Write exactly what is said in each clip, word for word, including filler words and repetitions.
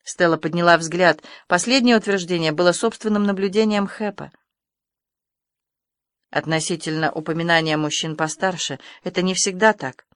Стелла подняла взгляд. Последнее утверждение было собственным наблюдением Хэпа. Относительно упоминания мужчин постарше, это не всегда так.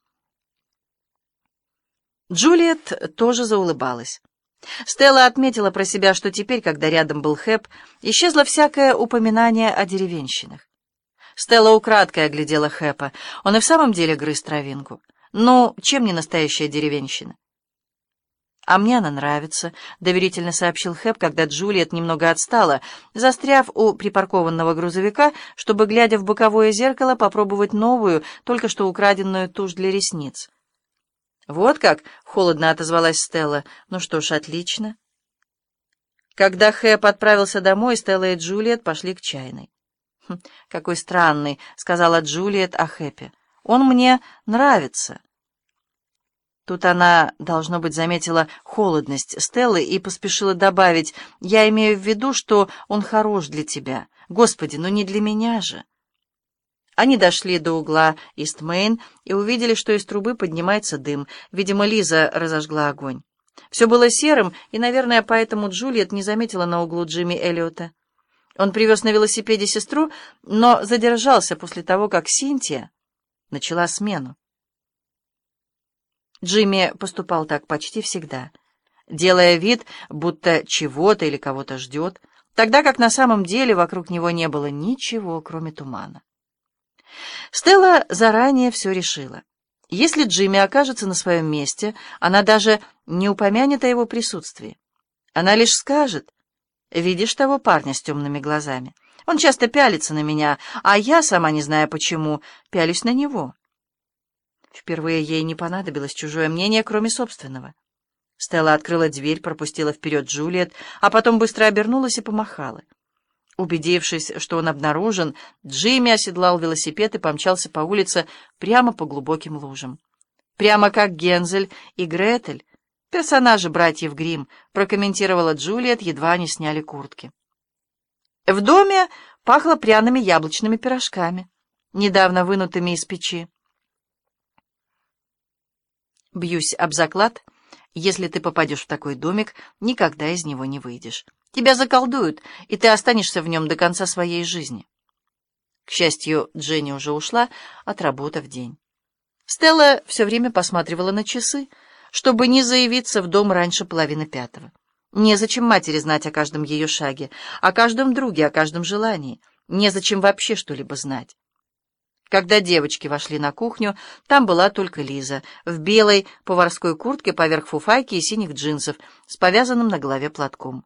Джулиет тоже заулыбалась. Стелла отметила про себя, что теперь, когда рядом был Хэп, исчезло всякое упоминание о деревенщинах. Стелла украдкой оглядела Хэпа. Он и в самом деле грыз травинку. Ну, чем не настоящая деревенщина? «А мне она нравится», — доверительно сообщил Хэп, когда Джулиет немного отстала, застряв у припаркованного грузовика, чтобы, глядя в боковое зеркало, попробовать новую, только что украденную тушь для ресниц. «Вот как?» — холодно отозвалась Стелла. «Ну что ж, отлично». Когда Хэп отправился домой, Стелла и Джулиет пошли к чайной. «Хм, какой странный», — сказала Джулиет о Хэпе. «Он мне нравится». Тут она, должно быть, заметила холодность Стеллы и поспешила добавить: «Я имею в виду, что он хорош для тебя. Господи, ну не для меня же». Они дошли до угла Ист-Мейн и увидели, что из трубы поднимается дым. Видимо, Лиза разожгла огонь. Все было серым, и, наверное, поэтому Джулиет не заметила на углу Джимми Эллиота. Он привез на велосипеде сестру, но задержался после того, как Синтия начала смену. Джимми поступал так почти всегда, делая вид, будто чего-то или кого-то ждет, тогда как на самом деле вокруг него не было ничего, кроме тумана. Стелла заранее все решила. Если Джимми окажется на своем месте, она даже не упомянет о его присутствии. Она лишь скажет: «Видишь того парня с темными глазами? Он часто пялится на меня, а я, сама не зная почему, пялюсь на него». Впервые ей не понадобилось чужое мнение, кроме собственного. Стелла открыла дверь, пропустила вперед Джулиет, а потом быстро обернулась и помахала. Убедившись, что он обнаружен, Джимми оседлал велосипед и помчался по улице прямо по глубоким лужам. Прямо как Гензель и Гретель, персонажи братьев Гримм, прокомментировала Джулиет, едва они сняли куртки. В доме пахло пряными яблочными пирожками, недавно вынутыми из печи. «Бьюсь об заклад, если ты попадешь в такой домик, никогда из него не выйдешь. Тебя заколдуют, и ты останешься в нем до конца своей жизни». К счастью, Дженни уже ушла, отработав день. Стелла все время посматривала на часы, чтобы не заявиться в дом раньше половины пятого. Незачем матери знать о каждом ее шаге, о каждом друге, о каждом желании. Незачем вообще что-либо знать. Когда девочки вошли на кухню, там была только Лиза, в белой поварской куртке поверх фуфайки и синих джинсов, с повязанным на голове платком.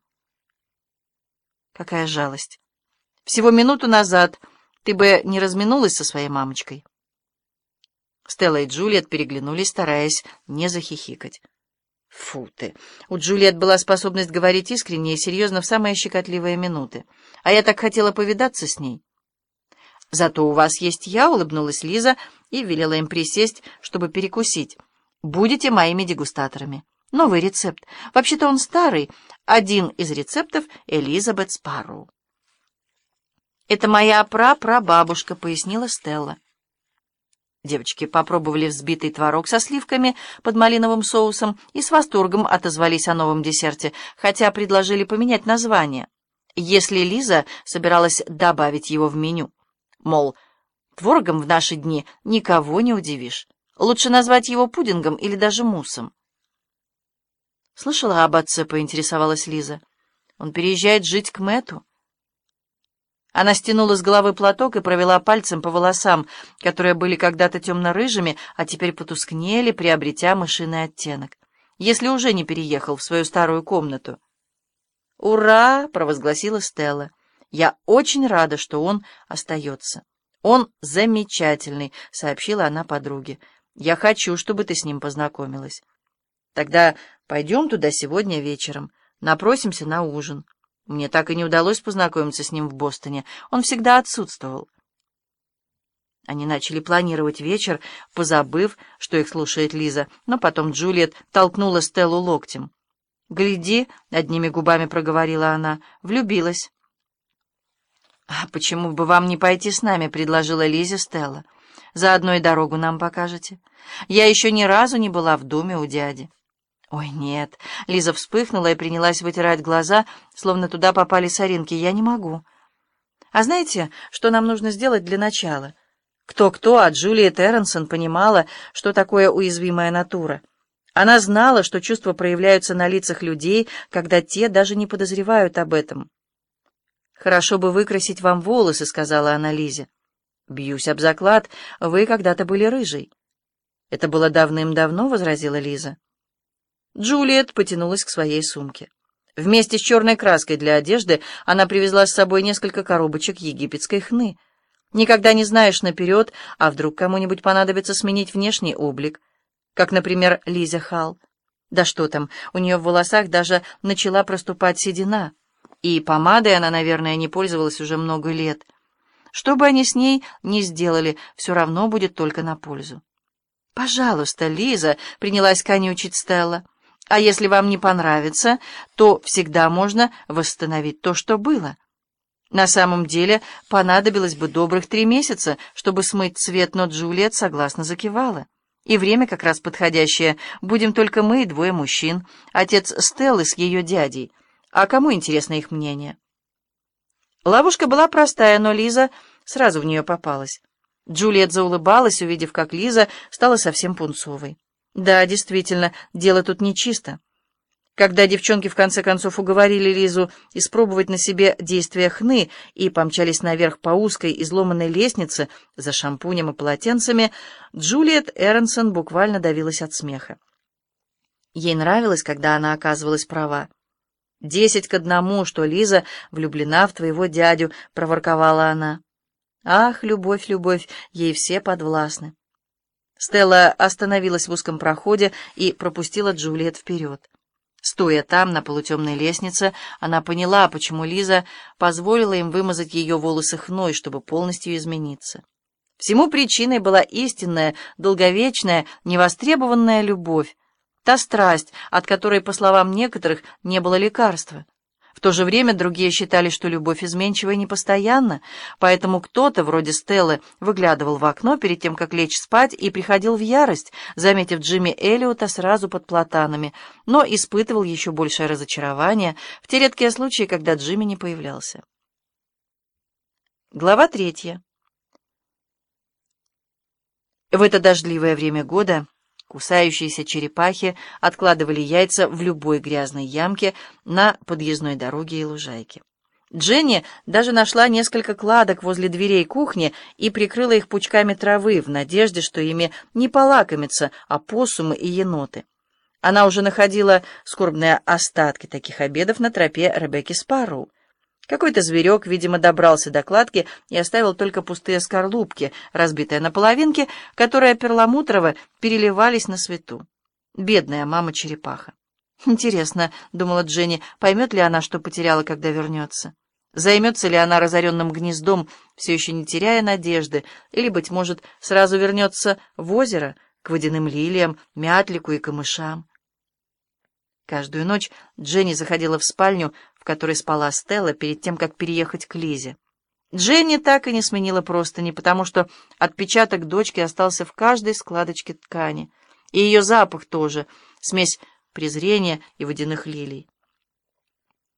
Какая жалость! Всего минуту назад ты бы не разминулась со своей мамочкой. Стелла и Джулиет переглянулись, стараясь не захихикать. Фу ты! У Джулиет была способность говорить искренне и серьезно в самые щекотливые минуты. А я так хотела повидаться с ней. «Зато у вас есть я», — улыбнулась Лиза и велела им присесть, чтобы перекусить. «Будете моими дегустаторами. Новый рецепт. Вообще-то он старый. Один из рецептов Элизабет Спарроу». «Это моя прапрабабушка», — пояснила Стелла. Девочки попробовали взбитый творог со сливками под малиновым соусом и с восторгом отозвались о новом десерте, хотя предложили поменять название, если Лиза собиралась добавить его в меню. Мол, творогом в наши дни никого не удивишь. Лучше назвать его пудингом или даже муссом. «Слышала об отце?» — поинтересовалась Лиза. «Он переезжает жить к Мэтту». Она стянула с головы платок и провела пальцем по волосам, которые были когда-то темно-рыжими, а теперь потускнели, приобретя мышиный оттенок. Если уже не переехал в свою старую комнату. «Ура!» — провозгласила Стелла. «Я очень рада, что он остается. Он замечательный», — сообщила она подруге. «Я хочу, чтобы ты с ним познакомилась. Тогда пойдем туда сегодня вечером, напросимся на ужин. Мне так и не удалось познакомиться с ним в Бостоне. Он всегда отсутствовал». Они начали планировать вечер, позабыв, что их слушает Лиза, но потом Джулиет толкнула Стеллу локтем. «Гляди», — одними губами проговорила она, — «влюбилась». «А почему бы вам не пойти с нами?» — предложила Лизе Стелла. «Заодно и дорогу нам покажете. Я еще ни разу не была в доме у дяди». Ой, нет. Лиза вспыхнула и принялась вытирать глаза, словно туда попали соринки. Я не могу. А знаете, что нам нужно сделать для начала? Кто-кто, а Джулиет Эренсон понимала, что такое уязвимая натура. Она знала, что чувства проявляются на лицах людей, когда те даже не подозревают об этом. «Хорошо бы выкрасить вам волосы», — сказала она Лизе. «Бьюсь об заклад, вы когда-то были рыжей». «Это было давным-давно», — возразила Лиза. Джулиет потянулась к своей сумке. Вместе с черной краской для одежды она привезла с собой несколько коробочек египетской хны. Никогда не знаешь наперед, а вдруг кому-нибудь понадобится сменить внешний облик, как, например, Лизе Халл. Да что там, у нее в волосах даже начала проступать седина, и помадой она, наверное, не пользовалась уже много лет. Что бы они с ней ни сделали, все равно будет только на пользу. «Пожалуйста, Лиза», — принялась конючить Стелла, — «а если вам не понравится, то всегда можно восстановить то, что было». На самом деле понадобилось бы добрых три месяца, чтобы смыть цвет, но Джулиет согласно закивала. И время как раз подходящее. Будем только мы и двое мужчин. Отец Стеллы с ее дядей. А кому интересно их мнение? Ловушка была простая, но Лиза сразу в нее попалась. Джулиет заулыбалась, увидев, как Лиза стала совсем пунцовой. Да, действительно, дело тут нечисто. Когда девчонки в конце концов уговорили Лизу испробовать на себе действия хны и помчались наверх по узкой изломанной лестнице за шампунем и полотенцами, Джулиет Эренсон буквально давилась от смеха. Ей нравилось, когда она оказывалась права. «Десять к одному, что Лиза влюблена в твоего дядю», — проворковала она. «Ах, любовь, любовь, ей все подвластны». Стелла остановилась в узком проходе и пропустила Джулиет вперед. Стоя там, на полутемной лестнице, она поняла, почему Лиза позволила им вымазать ее волосы хной, чтобы полностью измениться. Всему причиной была истинная, долговечная, невостребованная любовь, та страсть, от которой, по словам некоторых, не было лекарства. В то же время другие считали, что любовь изменчива и непостоянна, поэтому кто-то, вроде Стеллы, выглядывал в окно перед тем, как лечь спать, и приходил в ярость, заметив Джимми Эллиота сразу под платанами, но испытывал еще большее разочарование в те редкие случаи, когда Джимми не появлялся. Глава третья. В это дождливое время года кусающиеся черепахи откладывали яйца в любой грязной ямке на подъездной дороге и лужайке. Дженни даже нашла несколько кладок возле дверей кухни и прикрыла их пучками травы в надежде, что ими не полакомятся опоссумы и еноты. Она уже находила скорбные остатки таких обедов на тропе Ребекки Спарроу. Какой-то зверек, видимо, добрался до кладки и оставил только пустые скорлупки, разбитые на половинки, которые перламутрово переливались на свету. Бедная мама-черепаха. «Интересно, — думала Дженни, — поймет ли она, что потеряла, когда вернется? Займется ли она разоренным гнездом, все еще не теряя надежды, или, быть может, сразу вернется в озеро, к водяным лилиям, мятлику и камышам?» Каждую ночь Дженни заходила в спальню, в которой спала Стелла, перед тем, как переехать к Лизе. Дженни так и не сменила простыни, потому что отпечаток дочки остался в каждой складочке ткани. И ее запах тоже, смесь презрения и водяных лилий.